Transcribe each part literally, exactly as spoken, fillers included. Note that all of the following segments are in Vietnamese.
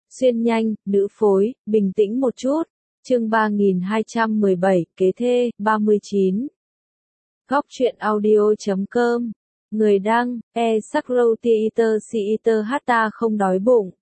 Xuyên nhanh, nữ phối, bình tĩnh một chút. Chương ba nghìn hai trăm mười bảy, kế thê, ba mươi chín. Góc truyện audio chấm com. Người đăng, e Sakro Theater Theater hát ta không đói bụng.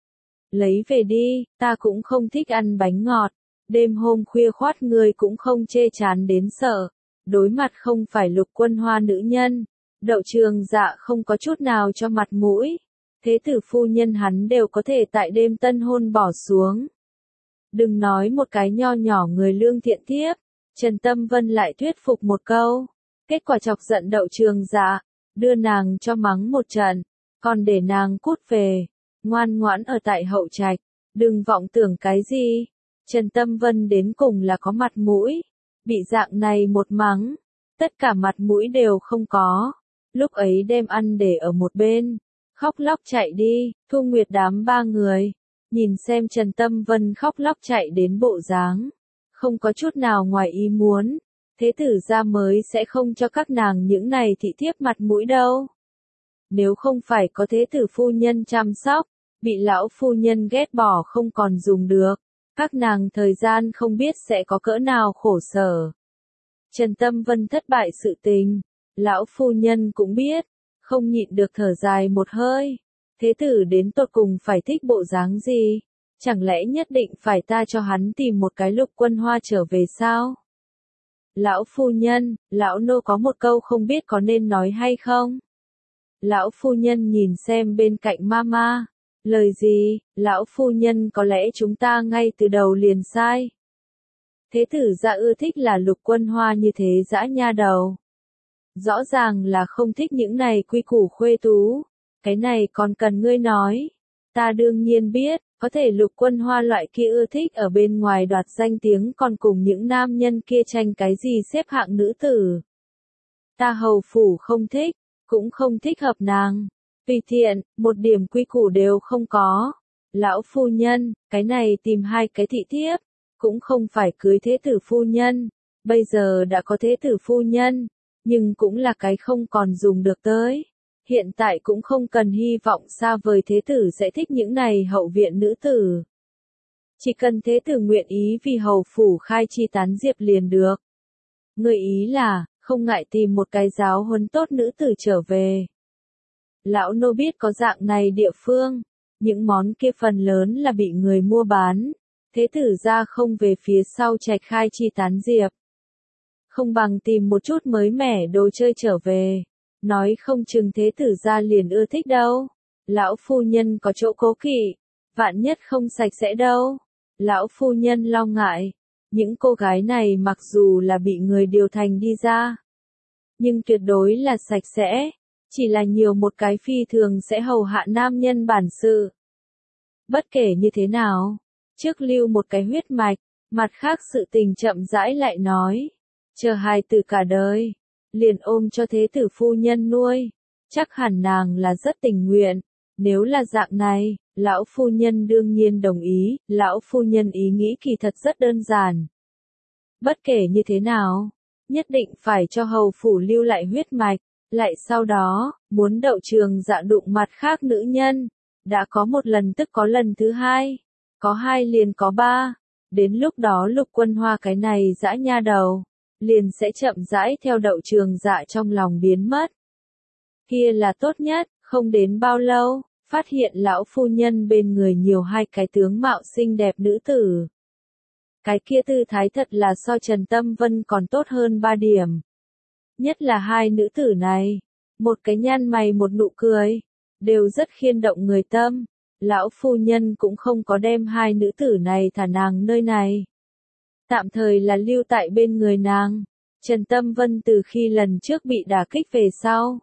Lấy về đi, ta cũng không thích ăn bánh ngọt. Đêm hôm khuya khoắt người cũng không chê chán đến sợ. Đối mặt không phải Lục Quân Hoa nữ nhân. Đậu Trường Dạ không có chút nào cho mặt mũi. Thế tử phu nhân hắn đều có thể tại đêm tân hôn bỏ xuống. Đừng nói một cái nho nhỏ người lương thiện thiếp. Trần Tâm Vân lại thuyết phục một câu. Kết quả chọc giận Đậu Trường Dạ, đưa nàng cho mắng một trận, còn để nàng cút về, ngoan ngoãn ở tại hậu trạch, đừng vọng tưởng cái gì. Trần Tâm Vân đến cùng là có mặt mũi, bị dạng này một mắng, tất cả mặt mũi đều không có. Lúc ấy đem ăn để ở một bên, khóc lóc chạy đi. Thu Nguyệt đám ba người, nhìn xem Trần Tâm Vân khóc lóc chạy đến bộ dáng, không có chút nào ngoài ý muốn. Thế tử gia mới sẽ không cho các nàng những này thị thiếp mặt mũi đâu. Nếu không phải có thế tử phu nhân chăm sóc, bị lão phu nhân ghét bỏ không còn dùng được, các nàng thời gian không biết sẽ có cỡ nào khổ sở. Trần Tâm Vân thất bại sự tình, lão phu nhân cũng biết, không nhịn được thở dài một hơi. Thế tử đến tột cùng phải thích bộ dáng gì? Chẳng lẽ nhất định phải ta cho hắn tìm một cái Lục Quân Hoa trở về sao? Lão phu nhân, lão nô có một câu không biết có nên nói hay không? Lão phu nhân nhìn xem bên cạnh mama. Lời gì? Lão phu nhân có lẽ chúng ta ngay từ đầu liền sai. Thế tử gia ưa thích là Lục Quân Hoa như thế dã nha đầu. Rõ ràng là không thích những này quy củ khuê tú. Cái này còn cần ngươi nói. Ta đương nhiên biết, có thể Lục Quân Hoa loại kia ưa thích ở bên ngoài đoạt danh tiếng còn cùng những nam nhân kia tranh cái gì xếp hạng nữ tử. Ta hầu phủ không thích, cũng không thích hợp nàng. Tùy tiện, một điểm quy củ đều không có. Lão phu nhân, cái này tìm hai cái thị thiếp, cũng không phải cưới thế tử phu nhân. Bây giờ đã có thế tử phu nhân, nhưng cũng là cái không còn dùng được tới. Hiện tại cũng không cần hy vọng xa vời thế tử sẽ thích những này hậu viện nữ tử. Chỉ cần thế tử nguyện ý vì hầu phủ khai chi tán diệp liền được. Người ý là, không ngại tìm một cái giáo huấn tốt nữ tử trở về. Lão nô biết có dạng này địa phương, những món kia phần lớn là bị người mua bán. Thế tử ra không về phía sau trạch khai chi tán diệp. Không bằng tìm một chút mới mẻ đồ chơi trở về. Nói không chừng thế tử gia liền ưa thích đâu. Lão phu nhân có chỗ cố kỵ, vạn nhất không sạch sẽ đâu. Lão phu nhân lo ngại, những cô gái này mặc dù là bị người điều thành đi ra, nhưng tuyệt đối là sạch sẽ, chỉ là nhiều một cái phi thường sẽ hầu hạ nam nhân bản sự. Bất kể như thế nào, trước lưu một cái huyết mạch, mặt khác sự tình chậm rãi lại nói, chờ hài tử cả đời. Liền ôm cho thế tử phu nhân nuôi, chắc hẳn nàng là rất tình nguyện. Nếu là dạng này, lão phu nhân đương nhiên đồng ý. Lão phu nhân ý nghĩ kỳ thật rất đơn giản. Bất kể như thế nào, nhất định phải cho hầu phủ lưu lại huyết mạch. Lại sau đó, muốn Đậu Trường Dạ đụng mặt khác nữ nhân. Đã có một lần tức có lần thứ hai, có hai liền có ba. Đến lúc đó Lục Quân Hoa cái này dã nha đầu, liền sẽ chậm rãi theo Đậu Trường Dạ trong lòng biến mất. Kia là tốt nhất, không đến bao lâu, phát hiện lão phu nhân bên người nhiều hai cái tướng mạo xinh đẹp nữ tử. Cái kia tư thái thật là so Trần Tâm Vân còn tốt hơn ba điểm. Nhất là hai nữ tử này, một cái nhăn mày một nụ cười, đều rất khiên động người tâm. Lão phu nhân cũng không có đem hai nữ tử này thả nàng nơi này. Tạm thời là lưu tại bên người nàng. Trần Tâm Vân từ khi lần trước bị đả kích về sau,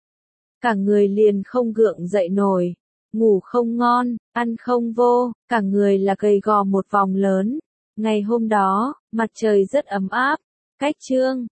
cả người liền không gượng dậy nổi, ngủ không ngon, ăn không vô, cả người là gầy gò một vòng lớn. Ngày hôm đó, mặt trời rất ấm áp, cách trương,